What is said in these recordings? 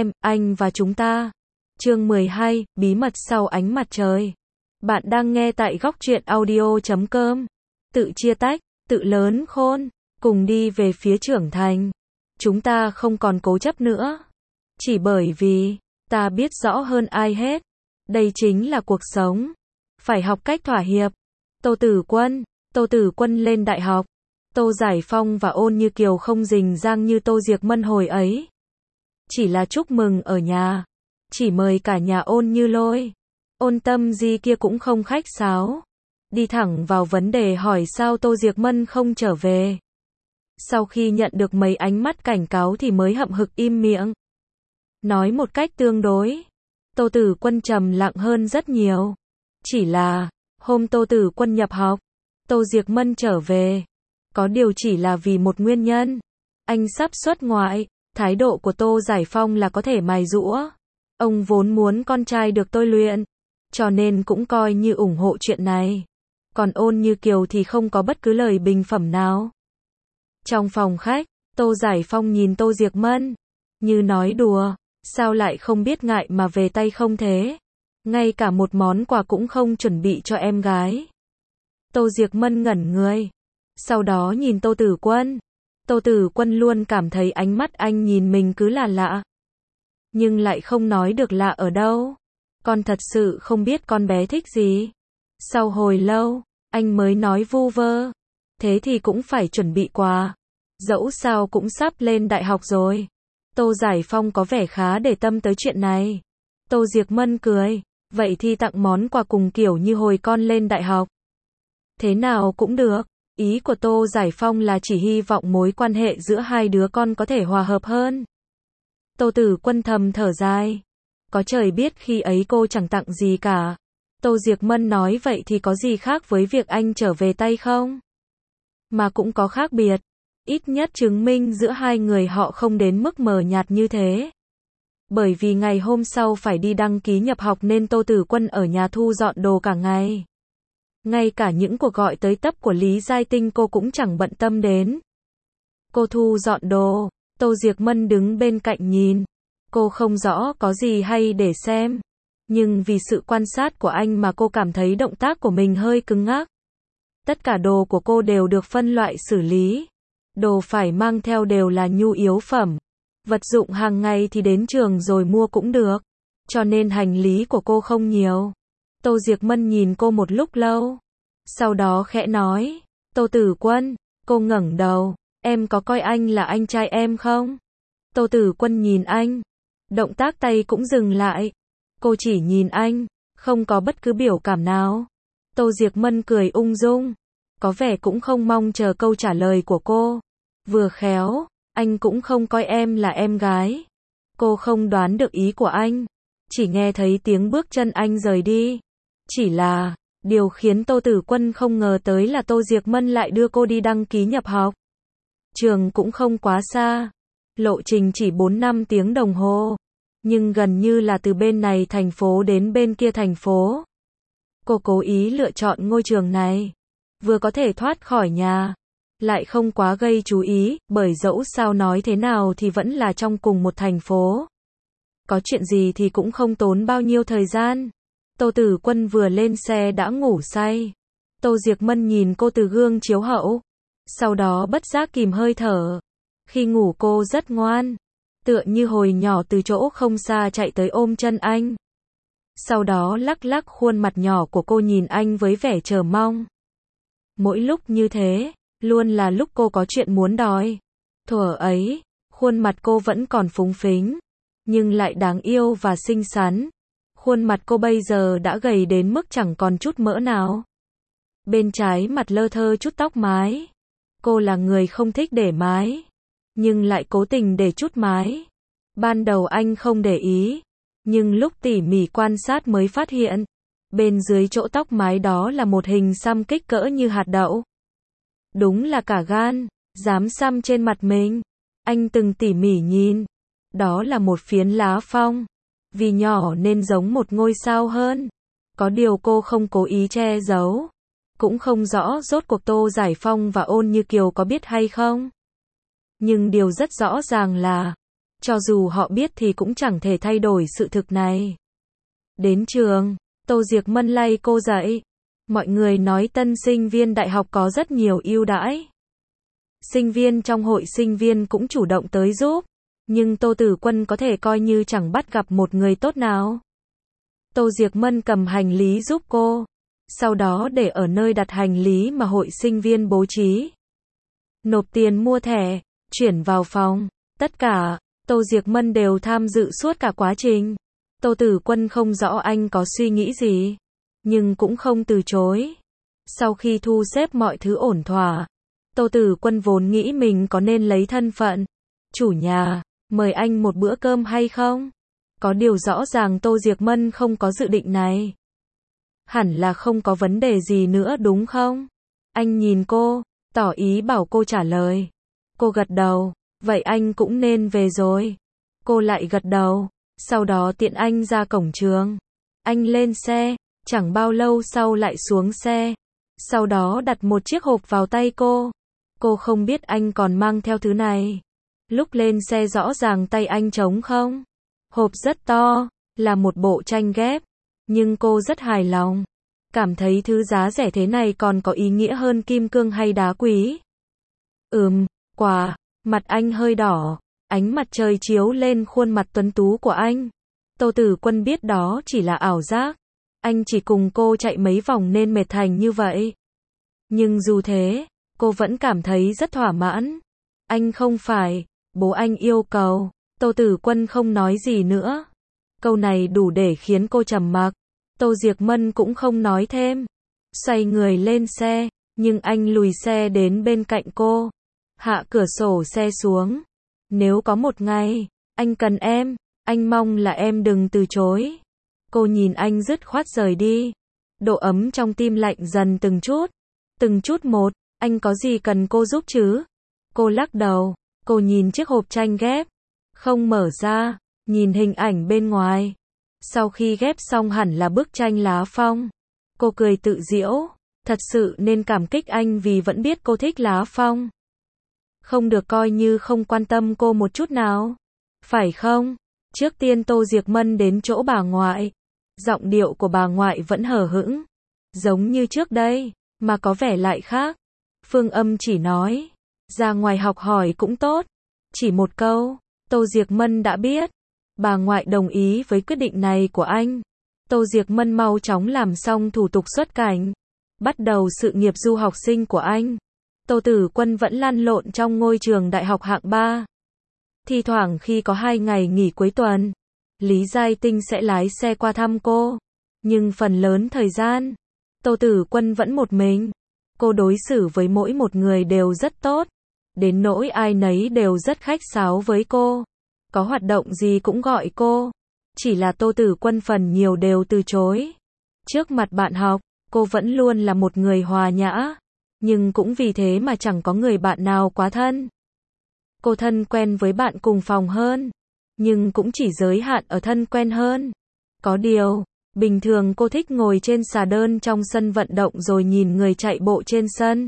em, anh và chúng ta. Chương 12, bí mật sau ánh mặt trời. Bạn đang nghe tại góc truyện audio.com. Tự chia tách, tự lớn khôn, cùng đi về phía trưởng thành. Chúng ta không còn cố chấp nữa. Chỉ bởi vì, ta biết rõ hơn ai hết. Đây chính là cuộc sống. Phải học cách thỏa hiệp. Tô Tử Quân lên đại học. Tô Giải Phong và Ôn Như Kiều không rình rang như Tô Diệc Mân hồi ấy. Chỉ là chúc mừng ở nhà. Chỉ mời cả nhà Ôn Như Lôi. Ôn Tâm Di kia cũng không khách sáo. Đi thẳng vào vấn đề hỏi sao Tô Diệc Mân không trở về. Sau khi nhận được mấy ánh mắt cảnh cáo thì mới hậm hực im miệng. Nói một cách tương đối. Tô Tử Quân trầm lặng hơn rất nhiều. Chỉ là, hôm Tô Tử Quân nhập học, Tô Diệc Mân trở về. Có điều chỉ là vì một nguyên nhân. Anh sắp xuất ngoại, thái độ của Tô Giải Phong là có thể mài giũa. Ông vốn muốn con trai được tôi luyện, cho nên cũng coi như ủng hộ chuyện này. Còn Ôn Như Kiều thì không có bất cứ lời bình phẩm nào. Trong phòng khách, Tô Giải Phong nhìn Tô Diệc Mân, như nói đùa, sao lại không biết ngại mà về tay không thế? Ngay cả một món quà cũng không chuẩn bị cho em gái. Tô Diệc Mân ngẩn người. Sau đó nhìn Tô Tử Quân. Tô Tử Quân luôn cảm thấy ánh mắt anh nhìn mình cứ là lạ. Nhưng lại không nói được lạ ở đâu. Con thật sự không biết con bé thích gì. Sau hồi lâu, anh mới nói vu vơ. Thế thì cũng phải chuẩn bị quà. Dẫu sao cũng sắp lên đại học rồi. Tô Giải Phong có vẻ khá để tâm tới chuyện này. Tô Diệc Mân cười. Vậy thì tặng món quà cùng kiểu như hồi con lên đại học. Thế nào cũng được. Ý của Tô Giải Phong là chỉ hy vọng mối quan hệ giữa hai đứa con có thể hòa hợp hơn. Tô Tử Quân thầm thở dài. Có trời biết khi ấy cô chẳng tặng gì cả. Tô Diệc Mân nói vậy thì có gì khác với việc anh trở về tay không? Mà cũng có khác biệt. Ít nhất chứng minh giữa hai người họ không đến mức mờ nhạt như thế. Bởi vì ngày hôm sau phải đi đăng ký nhập học nên Tô Tử Quân ở nhà thu dọn đồ cả ngày. Ngay cả những cuộc gọi tới tấp của Lý Giai Tinh cô cũng chẳng bận tâm đến. Cô thu dọn đồ, Tô Diệc Mân đứng bên cạnh nhìn. Cô không rõ có gì hay để xem. Nhưng vì sự quan sát của anh mà cô cảm thấy động tác của mình hơi cứng ngắc. Tất cả đồ của cô đều được phân loại xử lý. Đồ phải mang theo đều là nhu yếu phẩm. Vật dụng hàng ngày thì đến trường rồi mua cũng được. Cho nên hành lý của cô không nhiều. Tô Diệc Mân nhìn cô một lúc lâu. Sau đó khẽ nói. Tô Tử Quân. Cô ngẩng đầu. Em có coi anh là anh trai em không? Tô Tử Quân nhìn anh. Động tác tay cũng dừng lại. Cô chỉ nhìn anh. Không có bất cứ biểu cảm nào. Tô Diệc Mân cười ung dung. Có vẻ cũng không mong chờ câu trả lời của cô. Vừa khéo. Anh cũng không coi em là em gái. Cô không đoán được ý của anh. Chỉ nghe thấy tiếng bước chân anh rời đi. Chỉ là, điều khiến Tô Tử Quân không ngờ tới là Tô Diệc Mân lại đưa cô đi đăng ký nhập học. Trường cũng không quá xa. Lộ trình chỉ 4-5 tiếng đồng hồ. Nhưng gần như là từ bên này thành phố đến bên kia thành phố. Cô cố ý lựa chọn ngôi trường này. Vừa có thể thoát khỏi nhà. Lại không quá gây chú ý, bởi dẫu sao nói thế nào thì vẫn là trong cùng một thành phố. Có chuyện gì thì cũng không tốn bao nhiêu thời gian. Tô Tử Quân vừa lên xe đã ngủ say. Tô Diệc Mân nhìn cô từ gương chiếu hậu. Sau đó bất giác kìm hơi thở. Khi ngủ cô rất ngoan. Tựa như hồi nhỏ từ chỗ không xa chạy tới ôm chân anh. Sau đó lắc lắc khuôn mặt nhỏ của cô nhìn anh với vẻ chờ mong. Mỗi lúc như thế, luôn là lúc cô có chuyện muốn đòi. Thuở ấy, khuôn mặt cô vẫn còn phúng phính. Nhưng lại đáng yêu và xinh xắn. Khuôn mặt cô bây giờ đã gầy đến mức chẳng còn chút mỡ nào. Bên trái mặt lơ thơ chút tóc mái. Cô là người không thích để mái. Nhưng lại cố tình để chút mái. Ban đầu anh không để ý. Nhưng lúc tỉ mỉ quan sát mới phát hiện. Bên dưới chỗ tóc mái đó là một hình xăm kích cỡ như hạt đậu. Đúng là cả gan, dám xăm trên mặt mình. Anh từng tỉ mỉ nhìn. Đó là một phiến lá phong. Vì nhỏ nên giống một ngôi sao hơn. Có điều cô không cố ý che giấu. Cũng không rõ rốt cuộc Tô Giải Phong và Ôn Như Kiều có biết hay không. Nhưng điều rất rõ ràng là, Cho dù họ biết thì cũng chẳng thể thay đổi sự thực này. Đến trường, Tô Diệc Mân lay cô dậy. Mọi người nói tân sinh viên đại học có rất nhiều ưu đãi. Sinh viên trong hội sinh viên cũng chủ động tới giúp. Nhưng Tô Tử Quân có thể coi như chẳng bắt gặp một người tốt nào. Tô Diệc Mân cầm hành lý giúp cô. Sau đó để ở nơi đặt hành lý mà hội sinh viên bố trí. Nộp tiền mua thẻ, chuyển vào phòng. Tất cả, Tô Diệc Mân đều tham dự suốt cả quá trình. Tô Tử Quân không rõ anh có suy nghĩ gì, nhưng cũng không từ chối. Sau khi thu xếp mọi thứ ổn thỏa, Tô Tử Quân vốn nghĩ mình có nên lấy thân phận chủ nhà, mời anh một bữa cơm hay không? Có điều rõ ràng Tô Diệc Mân không có dự định này. Hẳn là không có vấn đề gì nữa đúng không? Anh nhìn cô, tỏ ý bảo cô trả lời. Cô gật đầu, vậy anh cũng nên về rồi. Cô lại gật đầu, sau đó tiện anh ra cổng trường. Anh lên xe, chẳng bao lâu sau lại xuống xe. Sau đó đặt một chiếc hộp vào tay cô. Cô không biết anh còn mang theo thứ này. Lúc lên xe rõ ràng tay anh trống không. Hộp rất to, là một bộ tranh ghép. Nhưng cô rất hài lòng. Cảm thấy thứ giá rẻ thế này còn có ý nghĩa hơn kim cương hay đá quý. Quà. Mặt anh hơi đỏ. Ánh mặt trời chiếu lên khuôn mặt tuấn tú của anh. Tô Tử Quân biết đó chỉ là ảo giác. Anh chỉ cùng cô chạy mấy vòng nên mệt thành như vậy. Nhưng dù thế, cô vẫn cảm thấy rất thỏa mãn. Anh không phải, bố anh yêu cầu. Tô Tử Quân không nói gì nữa. Câu này đủ để khiến cô trầm mặc. Tô Diệc Mân cũng không nói thêm. Xoay người lên xe, nhưng anh lùi xe đến bên cạnh cô. Hạ cửa sổ xe xuống. Nếu có một ngày, anh cần em, anh mong là em đừng từ chối. Cô nhìn anh dứt khoát rời đi. Độ ấm trong tim lạnh dần từng chút một, anh có gì cần cô giúp chứ? Cô lắc đầu, cô nhìn chiếc hộp tranh ghép, không mở ra, nhìn hình ảnh bên ngoài. Sau khi ghép xong hẳn là bức tranh lá phong. Cô cười tự giễu, thật sự nên cảm kích anh vì vẫn biết cô thích lá phong. Không được coi như không quan tâm cô một chút nào. Phải không? Trước tiên Tô Diệc Mân đến chỗ bà ngoại. Giọng điệu của bà ngoại vẫn hờ hững. Giống như trước đây, mà có vẻ lại khác. Phương Âm chỉ nói, ra ngoài học hỏi cũng tốt. Chỉ một câu, Tô Diệc Mân đã biết. Bà ngoại đồng ý với quyết định này của anh. Tô Diệc Mân mau chóng làm xong thủ tục xuất cảnh. Bắt đầu sự nghiệp du học sinh của anh. Tô Tử Quân vẫn lăn lộn trong ngôi trường đại học hạng 3. Thi thoảng khi có 2 ngày nghỉ cuối tuần, Lý Giai Tinh sẽ lái xe qua thăm cô. Nhưng phần lớn thời gian, Tô Tử Quân vẫn một mình. Cô đối xử với mỗi một người đều rất tốt. Đến nỗi ai nấy đều rất khách sáo với cô. Có hoạt động gì cũng gọi cô. Chỉ là Tô Tử Quân phần nhiều đều từ chối. Trước mặt bạn học, cô vẫn luôn là một người hòa nhã. Nhưng cũng vì thế mà chẳng có người bạn nào quá thân. Cô thân quen với bạn cùng phòng hơn. Nhưng cũng chỉ giới hạn ở thân quen hơn. Có điều, bình thường cô thích ngồi trên xà đơn trong sân vận động rồi nhìn người chạy bộ trên sân.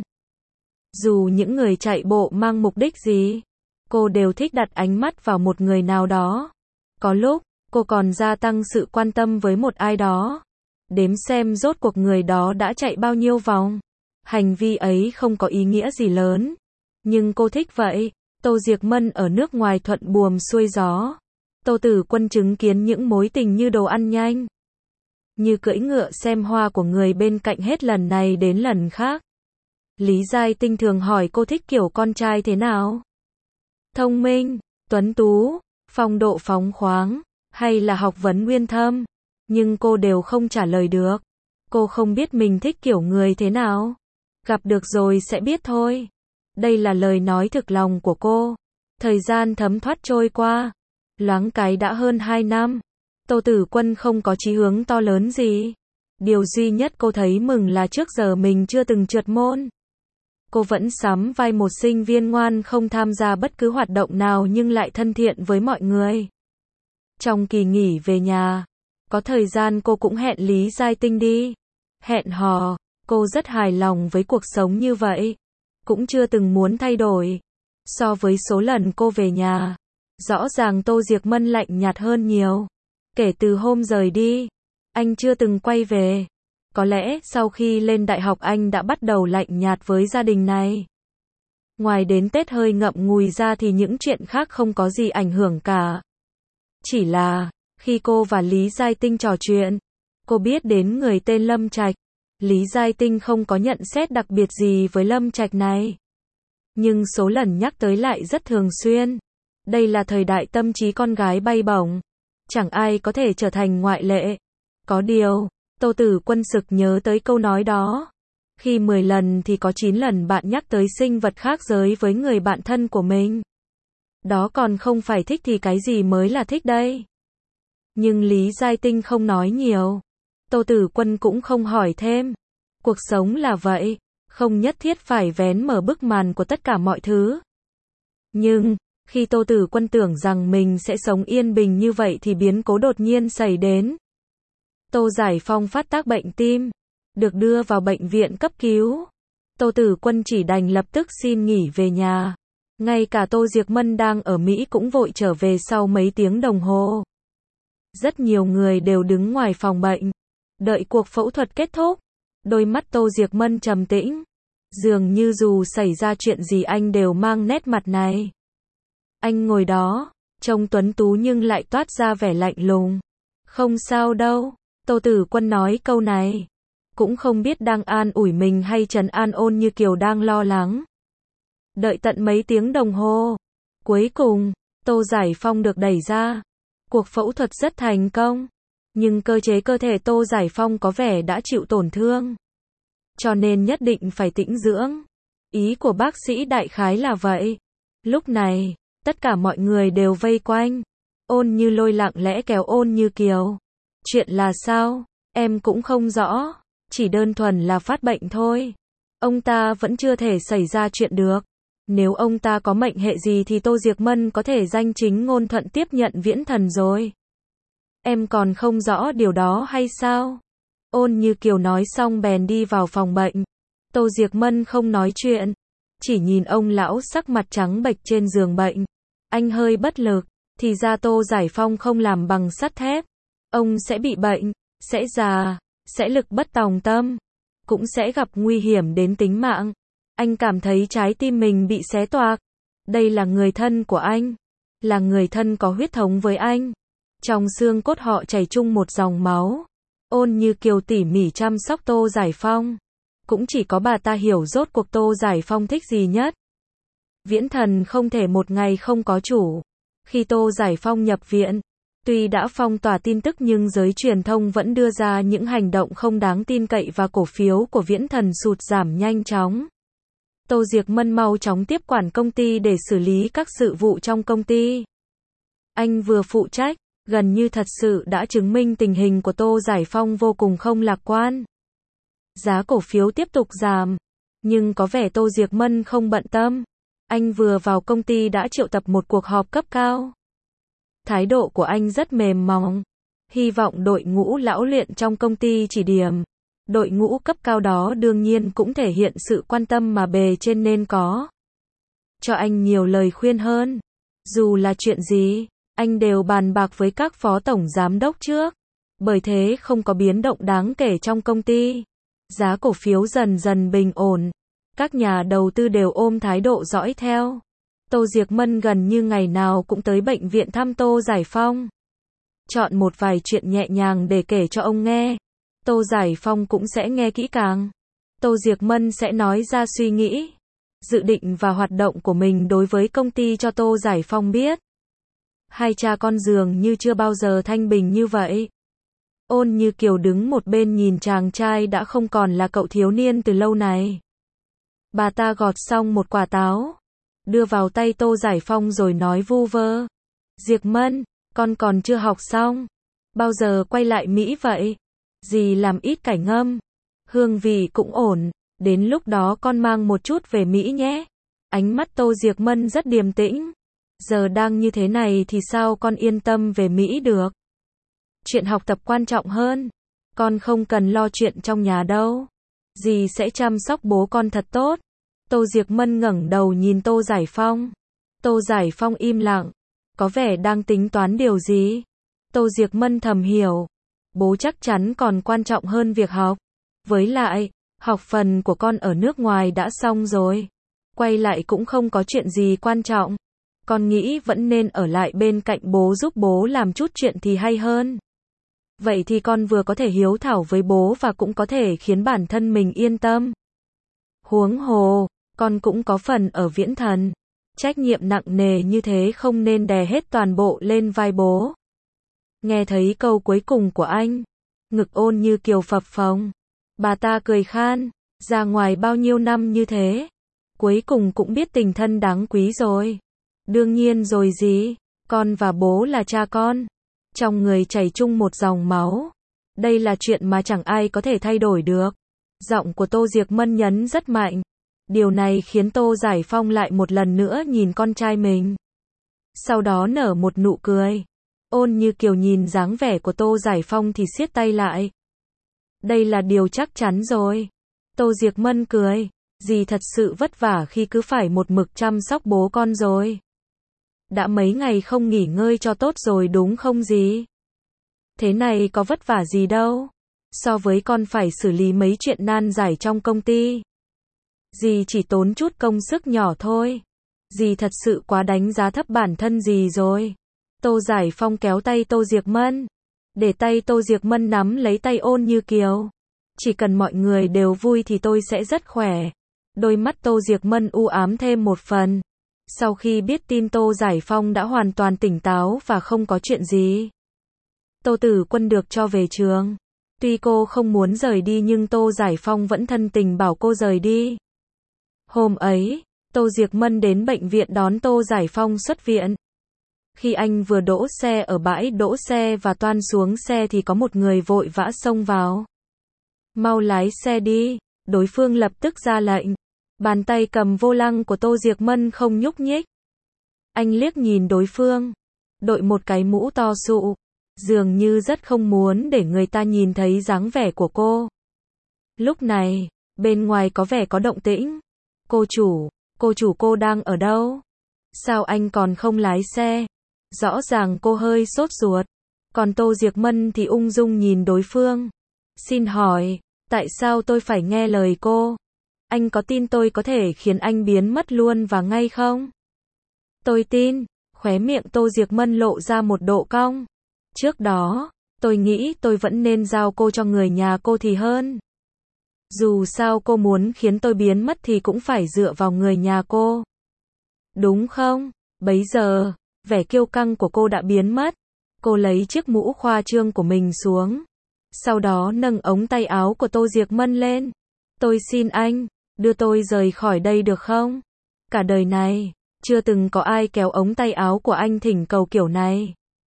Dù những người chạy bộ mang mục đích gì, cô đều thích đặt ánh mắt vào một người nào đó. Có lúc, cô còn gia tăng sự quan tâm với một ai đó. Đếm xem rốt cuộc người đó đã chạy bao nhiêu vòng. Hành vi ấy không có ý nghĩa gì lớn. Nhưng cô thích vậy. Tô Diệc Mân ở nước ngoài thuận buồm xuôi gió. Tô Tử Quân chứng kiến những mối tình như đồ ăn nhanh. Như cưỡi ngựa xem hoa của người bên cạnh hết lần này đến lần khác. Lý Giai Tinh thường hỏi cô thích kiểu con trai thế nào? Thông minh, tuấn tú, phong độ phóng khoáng, hay là học vấn uyên thâm? Nhưng cô đều không trả lời được. Cô không biết mình thích kiểu người thế nào. Gặp được rồi sẽ biết thôi. Đây là lời nói thực lòng của cô. Thời gian thấm thoát trôi qua. Loáng cái đã hơn 2 năm. Tô Tử Quân không có chí hướng to lớn gì. Điều duy nhất cô thấy mừng là trước giờ mình chưa từng trượt môn. Cô vẫn sắm vai một sinh viên ngoan không tham gia bất cứ hoạt động nào nhưng lại thân thiện với mọi người. Trong kỳ nghỉ về nhà, có thời gian cô cũng hẹn Lý Giai Tinh đi. Hẹn hò, cô rất hài lòng với cuộc sống như vậy. Cũng chưa từng muốn thay đổi. So với số lần cô về nhà, Rõ ràng Tô Diệc Mân lạnh nhạt hơn nhiều. Kể từ hôm rời đi, anh chưa từng quay về. Có lẽ sau khi lên đại học anh đã bắt đầu lạnh nhạt với gia đình này. Ngoài đến Tết hơi ngậm ngùi ra thì những chuyện khác không có gì ảnh hưởng cả. Chỉ là, khi cô và Lý Giai Tinh trò chuyện, cô biết đến người tên Lâm Trạch. Lý Giai Tinh không có nhận xét đặc biệt gì với Lâm Trạch này. Nhưng số lần nhắc tới lại rất thường xuyên. Đây là thời đại tâm trí con gái bay bổng. Chẳng ai có thể trở thành ngoại lệ. Có điều, Tô Tử Quân sực nhớ tới câu nói đó. Khi 10 lần thì có 9 lần bạn nhắc tới sinh vật khác giới với người bạn thân của mình. Đó còn không phải thích thì cái gì mới là thích đây? Nhưng Lý Giai Tinh không nói nhiều. Tô Tử Quân cũng không hỏi thêm. Cuộc sống là vậy, không nhất thiết phải vén mở bức màn của tất cả mọi thứ. Nhưng, khi Tô Tử Quân tưởng rằng mình sẽ sống yên bình như vậy thì biến cố đột nhiên xảy đến. Tô Giải Phong phát tác bệnh tim, được đưa vào bệnh viện cấp cứu. Tô Tử Quân chỉ đành lập tức xin nghỉ về nhà. Ngay cả Tô Diệc Mân đang ở Mỹ cũng vội trở về sau mấy tiếng đồng hồ. Rất nhiều người đều đứng ngoài phòng bệnh, đợi cuộc phẫu thuật kết thúc. Đôi mắt Tô Diệc Mân trầm tĩnh. Dường như dù xảy ra chuyện gì anh đều mang nét mặt này. Anh ngồi đó, trông tuấn tú nhưng lại toát ra vẻ lạnh lùng. Không sao đâu, Tô Tử Quân nói câu này. Cũng không biết đang an ủi mình hay trấn an Ôn Như Kiều đang lo lắng. Đợi tận mấy tiếng đồng hồ. Cuối cùng, Tô Giải Phong được đẩy ra. Cuộc phẫu thuật rất thành công. Nhưng cơ chế cơ thể Tô Giải Phong có vẻ đã chịu tổn thương. Cho nên nhất định phải tĩnh dưỡng. Ý của bác sĩ đại khái là vậy. Lúc này, tất cả mọi người đều vây quanh. Ôn Như Lôi lặng lẽ kéo Ôn Như Kiều. Chuyện là sao? Em cũng không rõ. Chỉ đơn thuần là phát bệnh thôi. Ông ta vẫn chưa thể xảy ra chuyện được. Nếu ông ta có mệnh hệ gì thì Tô Diệc Mân có thể danh chính ngôn thuận tiếp nhận Viễn Thần rồi. Em còn không rõ điều đó hay sao? Ôn Như Kiều nói xong bèn đi vào phòng bệnh. Tô Diệc Mân không nói chuyện, chỉ nhìn ông lão sắc mặt trắng bệch trên giường bệnh. Anh hơi bất lực, thì ra Tô Giải Phong không làm bằng sắt thép. Ông sẽ bị bệnh, sẽ già, sẽ lực bất tòng tâm, cũng sẽ gặp nguy hiểm đến tính mạng. Anh cảm thấy trái tim mình bị xé toạc. Đây là người thân của anh, là người thân có huyết thống với anh. Trong xương cốt họ chảy chung một dòng máu. Ôn Như Kiều tỉ mỉ chăm sóc Tô Giải Phong. Cũng chỉ có bà ta hiểu rốt cuộc Tô Giải Phong thích gì nhất. Viễn Thần không thể một ngày không có chủ. Khi Tô Giải Phong nhập viện, tuy đã phong tỏa tin tức nhưng giới truyền thông vẫn đưa ra những hành động không đáng tin cậy và cổ phiếu của Viễn Thần sụt giảm nhanh chóng. Tô Diệc Mân mau chóng tiếp quản công ty để xử lý các sự vụ trong công ty. Anh vừa phụ trách, gần như thật sự đã chứng minh tình hình của Tô Giải Phong vô cùng không lạc quan. Giá cổ phiếu tiếp tục giảm, nhưng có vẻ Tô Diệc Mân không bận tâm. Anh vừa vào công ty đã triệu tập một cuộc họp cấp cao. Thái độ của anh rất mềm mỏng, hy vọng đội ngũ lão luyện trong công ty chỉ điểm. Đội ngũ cấp cao đó đương nhiên cũng thể hiện sự quan tâm mà bề trên nên có. Cho anh nhiều lời khuyên hơn. Dù là chuyện gì, anh đều bàn bạc với các phó tổng giám đốc trước. Bởi thế không có biến động đáng kể trong công ty. Giá cổ phiếu dần dần bình ổn. Các nhà đầu tư đều ôm thái độ dõi theo. Tô Diệc Mân gần như ngày nào cũng tới bệnh viện thăm Tô Giải Phong. Chọn một vài chuyện nhẹ nhàng để kể cho ông nghe. Tô Giải Phong cũng sẽ nghe kỹ càng. Tô Diệc Mân sẽ nói ra suy nghĩ, dự định và hoạt động của mình đối với công ty cho Tô Giải Phong biết. Hai cha con dường như chưa bao giờ thanh bình như vậy. Ôn Như Kiều đứng một bên nhìn chàng trai đã không còn là cậu thiếu niên từ lâu này. Bà ta gọt xong một quả táo, đưa vào tay Tô Giải Phong rồi nói vu vơ. Diệc Mân, con còn chưa học xong. Bao giờ quay lại Mỹ vậy? Dì làm ít cải ngâm. Hương vị cũng ổn. Đến lúc đó con mang một chút về Mỹ nhé. Ánh mắt Tô Diệc Mân rất điềm tĩnh. Giờ đang như thế này thì sao con yên tâm về Mỹ được? Chuyện học tập quan trọng hơn. Con không cần lo chuyện trong nhà đâu. Dì sẽ chăm sóc bố con thật tốt. Tô Diệc Mân ngẩng đầu nhìn Tô Giải Phong. Tô Giải Phong im lặng. có vẻ đang tính toán điều gì. Tô Diệc Mân thầm hiểu, bố chắc chắn còn quan trọng hơn việc học. Với lại, học phần của con ở nước ngoài đã xong rồi. Quay lại cũng không có chuyện gì quan trọng. Con nghĩ vẫn nên ở lại bên cạnh bố giúp bố làm chút chuyện thì hay hơn. Vậy thì con vừa có thể hiếu thảo với bố và cũng có thể khiến bản thân mình yên tâm. Huống hồ, con cũng có phần ở Viễn Thần. Trách nhiệm nặng nề như thế không nên đè hết toàn bộ lên vai bố. Nghe thấy câu cuối cùng của anh, ngực Ôn Như Kiều phập phồng. Bà ta cười khan, ra ngoài bao nhiêu năm như thế, cuối cùng cũng biết tình thân đáng quý rồi. Đương nhiên rồi gì, con và bố là cha con. Trong người chảy chung một dòng máu. Đây là chuyện mà chẳng ai có thể thay đổi được. Giọng của Tô Diệc Mân nhấn rất mạnh. Điều này khiến Tô Giải Phong lại một lần nữa nhìn con trai mình. Sau đó nở một nụ cười. Ôn Như Kiều nhìn dáng vẻ của Tô Giải Phong thì siết tay lại. Đây là điều chắc chắn rồi. Tô Diệc Mân cười. Dì thật sự vất vả khi cứ phải một mực chăm sóc bố con rồi. Đã mấy ngày không nghỉ ngơi cho tốt rồi đúng không dì? Thế này có vất vả gì đâu. So với con phải xử lý mấy chuyện nan giải trong công ty. Dì chỉ tốn chút công sức nhỏ thôi. Dì thật sự quá đánh giá thấp bản thân dì rồi. Tô Giải Phong kéo tay Tô Diệc Mân. Để tay Tô Diệc Mân nắm lấy tay Ôn Như Kiều. Chỉ cần mọi người đều vui thì tôi sẽ rất khỏe. Đôi mắt Tô Diệc Mân u ám thêm một phần. Sau khi biết tin Tô Giải Phong đã hoàn toàn tỉnh táo và không có chuyện gì. Tô Tử Quân được cho về trường. Tuy cô không muốn rời đi nhưng Tô Giải Phong vẫn thân tình bảo cô rời đi. Hôm ấy, Tô Diệc Mân đến bệnh viện đón Tô Giải Phong xuất viện. Khi anh vừa đỗ xe ở bãi đỗ xe và toan xuống xe thì có một người vội vã xông vào. Mau lái xe đi, đối phương lập tức ra lệnh. Bàn tay cầm vô lăng của Tô Diệc Mân không nhúc nhích. Anh liếc nhìn đối phương, đội một cái mũ to sụ, dường như rất không muốn để người ta nhìn thấy dáng vẻ của cô. Lúc này, bên ngoài có vẻ có động tĩnh. Cô chủ cô đang ở đâu? Sao anh còn không lái xe? Rõ ràng cô hơi sốt ruột. Còn Tô Diệc Mân thì ung dung nhìn đối phương. Xin hỏi, tại sao tôi phải nghe lời cô? Anh có tin tôi có thể khiến anh biến mất luôn và ngay không? Tôi tin. Khóe miệng Tô Diệc Mân lộ ra một độ cong. Trước đó, tôi nghĩ tôi vẫn nên giao cô cho người nhà cô thì hơn. Dù sao cô muốn khiến tôi biến mất thì cũng phải dựa vào người nhà cô. Đúng không? Bấy giờ, vẻ kiêu căng của cô đã biến mất. Cô lấy chiếc mũ khoa trương của mình xuống. Sau đó nâng ống tay áo của Tô Diệc Mân lên. Tôi xin anh, đưa tôi rời khỏi đây được không? Cả đời này, chưa từng có ai kéo ống tay áo của anh thỉnh cầu kiểu này.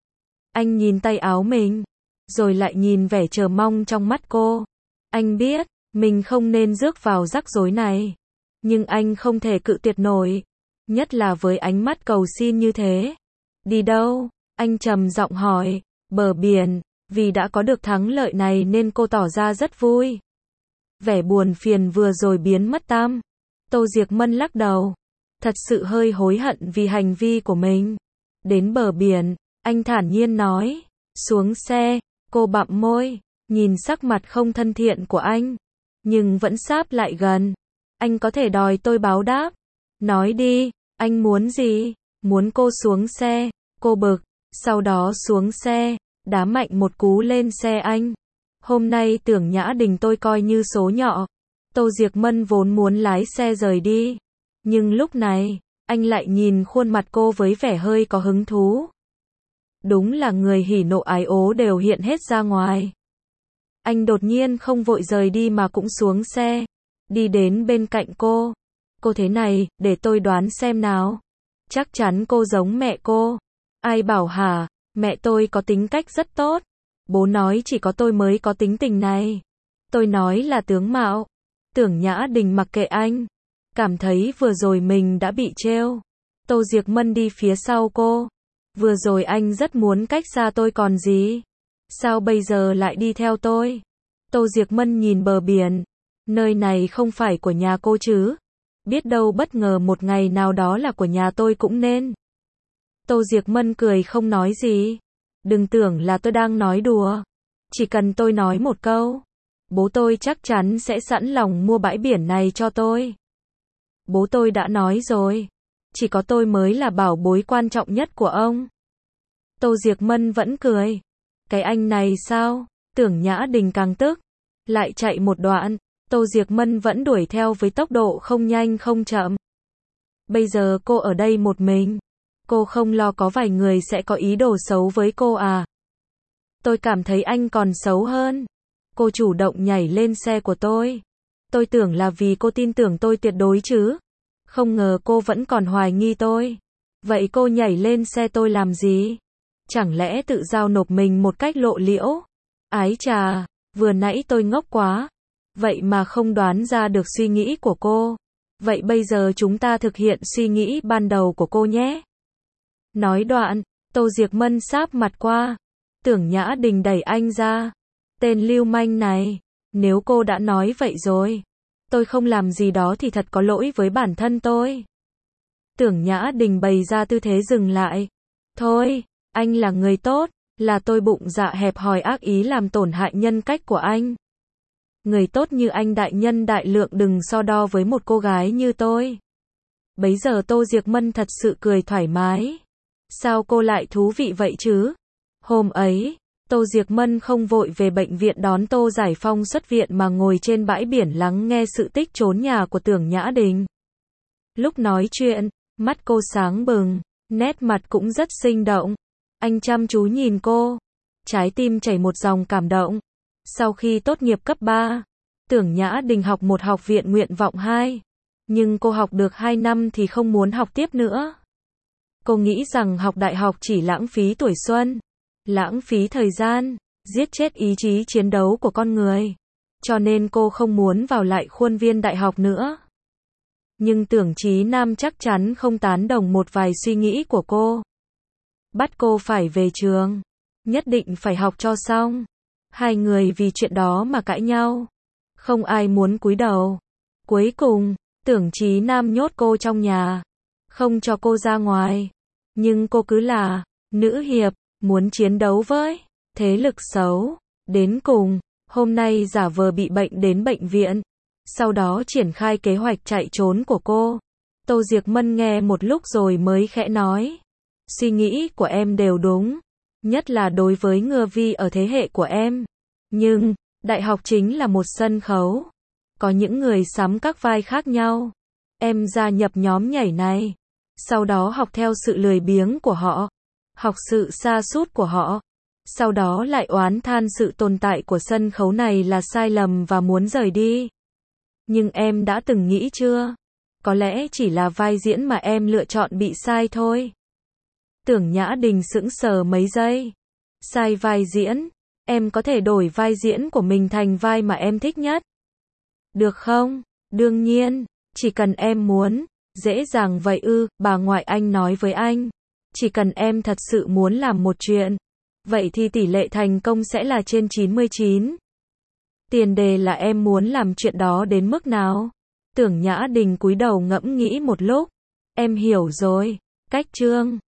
Anh nhìn tay áo mình, rồi lại nhìn vẻ chờ mong trong mắt cô. Anh biết, mình không nên rước vào rắc rối này. Nhưng anh không thể cự tuyệt nổi. Nhất là với ánh mắt cầu xin như thế. Đi đâu? Anh trầm giọng hỏi. Bờ biển, vì đã có được thắng lợi này nên cô tỏ ra rất vui. Vẻ buồn phiền vừa rồi biến mất tăm. Tô Diệc Mân lắc đầu. Thật sự hơi hối hận vì hành vi của mình. Đến bờ biển, anh thản nhiên nói. Xuống xe, cô bặm môi, nhìn sắc mặt không thân thiện của anh. Nhưng vẫn sáp lại gần. Anh có thể đòi tôi báo đáp. Nói đi, anh muốn gì? Muốn cô xuống xe. Cô bực, sau đó xuống xe, đá mạnh một cú lên xe anh. Hôm nay Tưởng Nhã Đình tôi coi như số nhọ. Tô Diệc Mân vốn muốn lái xe rời đi. Nhưng lúc này, anh lại nhìn khuôn mặt cô với vẻ hơi có hứng thú. Đúng là người hỉ nộ ái ố đều hiện hết ra ngoài. Anh đột nhiên không vội rời đi mà cũng xuống xe. Đi đến bên cạnh cô. Cô thế này, để tôi đoán xem nào. Chắc chắn cô giống mẹ cô. Ai bảo hả, mẹ tôi có tính cách rất tốt. Bố nói chỉ có tôi mới có tính tình này. Tôi nói là tướng mạo. Tưởng Nhã Đình mặc kệ anh. Cảm thấy vừa rồi mình đã bị trêu. Tô Diệc Mân đi phía sau cô. Vừa rồi anh rất muốn cách xa tôi còn gì. Sao bây giờ lại đi theo tôi? Tô Diệc Mân nhìn bờ biển. Nơi này không phải của nhà cô chứ? Biết đâu bất ngờ một ngày nào đó là của nhà tôi cũng nên. Tô Diệc Mân cười không nói gì. Đừng tưởng là tôi đang nói đùa. Chỉ cần tôi nói một câu, bố tôi chắc chắn sẽ sẵn lòng mua bãi biển này cho tôi. Bố tôi đã nói rồi, chỉ có tôi mới là bảo bối quan trọng nhất của ông. Tô Diệc Mân vẫn cười. Cái anh này sao? Tưởng Nhã Đình càng tức. Lại chạy một đoạn, Tô Diệc Mân vẫn đuổi theo với tốc độ không nhanh không chậm. Bây giờ cô ở đây một mình. Cô không lo có vài người sẽ có ý đồ xấu với cô à? Tôi cảm thấy anh còn xấu hơn. Cô chủ động nhảy lên xe của tôi. Tôi tưởng là vì cô tin tưởng tôi tuyệt đối chứ. Không ngờ cô vẫn còn hoài nghi tôi. Vậy cô nhảy lên xe tôi làm gì? Chẳng lẽ tự giao nộp mình một cách lộ liễu? Ái chà, vừa nãy tôi ngốc quá. Vậy mà không đoán ra được suy nghĩ của cô. Vậy bây giờ chúng ta thực hiện suy nghĩ ban đầu của cô nhé. Nói đoạn, Tô Diệc Mân sáp mặt qua. Tưởng Nhã Đình đẩy anh ra. Tên lưu manh này, nếu cô đã nói vậy rồi, tôi không làm gì đó thì thật có lỗi với bản thân tôi. Tưởng Nhã Đình bày ra tư thế dừng lại. Thôi, anh là người tốt, là tôi bụng dạ hẹp hòi ác ý làm tổn hại nhân cách của anh. Người tốt như anh đại nhân đại lượng đừng so đo với một cô gái như tôi. Bấy giờ Tô Diệc Mân thật sự cười thoải mái. Sao cô lại thú vị vậy chứ? Hôm ấy, Tô Diệc Mân không vội về bệnh viện đón Tô Giải Phong xuất viện mà ngồi trên bãi biển lắng nghe sự tích trốn nhà của Tưởng Nhã Đình. Lúc nói chuyện, mắt cô sáng bừng, nét mặt cũng rất sinh động. Anh chăm chú nhìn cô, trái tim chảy một dòng cảm động. Sau khi tốt nghiệp cấp 3, Tưởng Nhã Đình học một học viện nguyện vọng 2. Nhưng cô học được 2 năm thì không muốn học tiếp nữa. Cô nghĩ rằng học đại học chỉ lãng phí tuổi xuân, lãng phí thời gian, giết chết ý chí chiến đấu của con người. Cho nên cô không muốn vào lại khuôn viên đại học nữa. Nhưng Tưởng Chí Nam chắc chắn không tán đồng một vài suy nghĩ của cô. Bắt cô phải về trường, nhất định phải học cho xong. Hai người vì chuyện đó mà cãi nhau. Không ai muốn cúi đầu. Cuối cùng, Tưởng Chí Nam nhốt cô trong nhà, không cho cô ra ngoài. Nhưng cô cứ là nữ hiệp, muốn chiến đấu với thế lực xấu. Đến cùng, hôm nay giả vờ bị bệnh đến bệnh viện, sau đó triển khai kế hoạch chạy trốn của cô. Tô Diệc Mân nghe một lúc rồi mới khẽ nói. Suy nghĩ của em đều đúng, nhất là đối với Ngừa Vi ở thế hệ của em. Nhưng, đại học chính là một sân khấu. Có những người sắm các vai khác nhau. Em gia nhập nhóm nhảy này, sau đó học theo sự lười biếng của họ, học sự sa sút của họ, sau đó lại oán than sự tồn tại của sân khấu này là sai lầm và muốn rời đi. Nhưng em đã từng nghĩ chưa? Có lẽ chỉ là vai diễn mà em lựa chọn bị sai thôi. Tưởng Nhã Đình sững sờ mấy giây. Sai vai diễn? Em có thể đổi vai diễn của mình thành vai mà em thích nhất. Được không? Đương nhiên, chỉ cần em muốn. Dễ dàng vậy ư? Bà ngoại anh nói với anh. Chỉ cần em thật sự muốn làm một chuyện, vậy thì tỷ lệ thành công sẽ là trên 99. Tiền đề là em muốn làm chuyện đó đến mức nào? Tưởng Nhã Đình cúi đầu ngẫm nghĩ một lúc. Em hiểu rồi. Cách chương